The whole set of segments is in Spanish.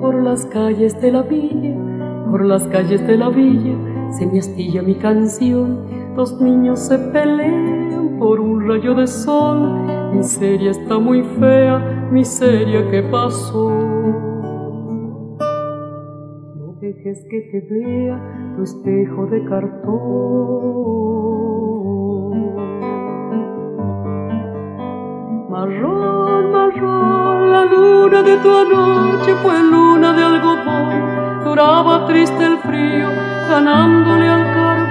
por las calles de la villa, por las calles de la villa, se me astilla mi canción. Dos niños se pelean por un rayo de sol. Miseria está muy fea, miseria, ¿qué pasó? No dejes que te vea tu espejo de cartón. Marrón, marrón, la luna de tu anoche fue luna de algodón. Duraba triste el frío, ganándole al carbón.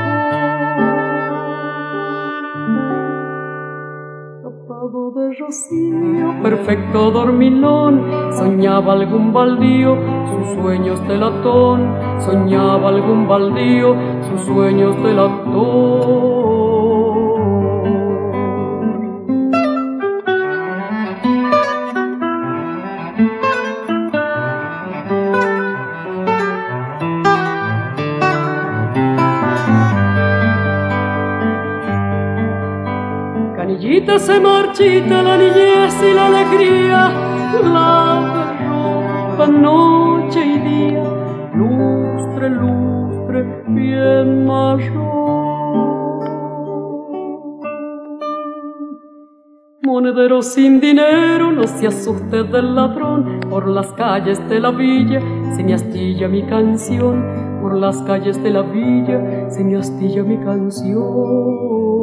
Tapado de rocío, perfecto dormilón, soñaba algún baldío, sus sueños de latón. Soñaba algún baldío, sus sueños de latón. Canillita se marchita la niñez y la alegría, la ropa noche y día, lustre, lustre, bien marrón. Monedero sin dinero, no se asuste del ladrón, por las calles de la villa se me astilla mi canción. Por las calles de la villa se me astilla mi canción.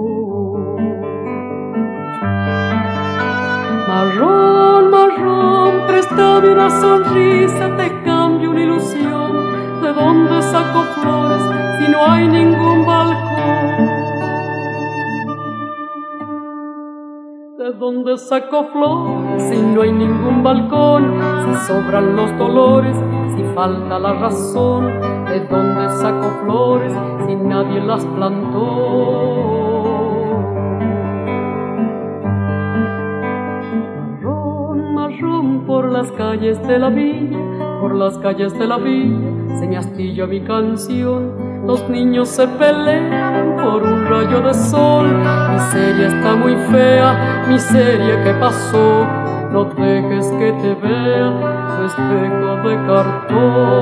Marrón, marrón, préstame una sonrisa, te cambio una ilusión. ¿De dónde saco flores si no hay ningún balcón? ¿De dónde saco flores si no hay ningún balcón? Si sobran los dolores, si falta la razón. ¿De dónde saco flores si nadie las plantó? Por las calles de la villa, por las calles de la villa, se me astilla mi canción. Dos niños se pelean por un rayo de sol. Miseria está muy fea, miseria, ¿qué pasó? No dejes que te vea tu espejo de cartón.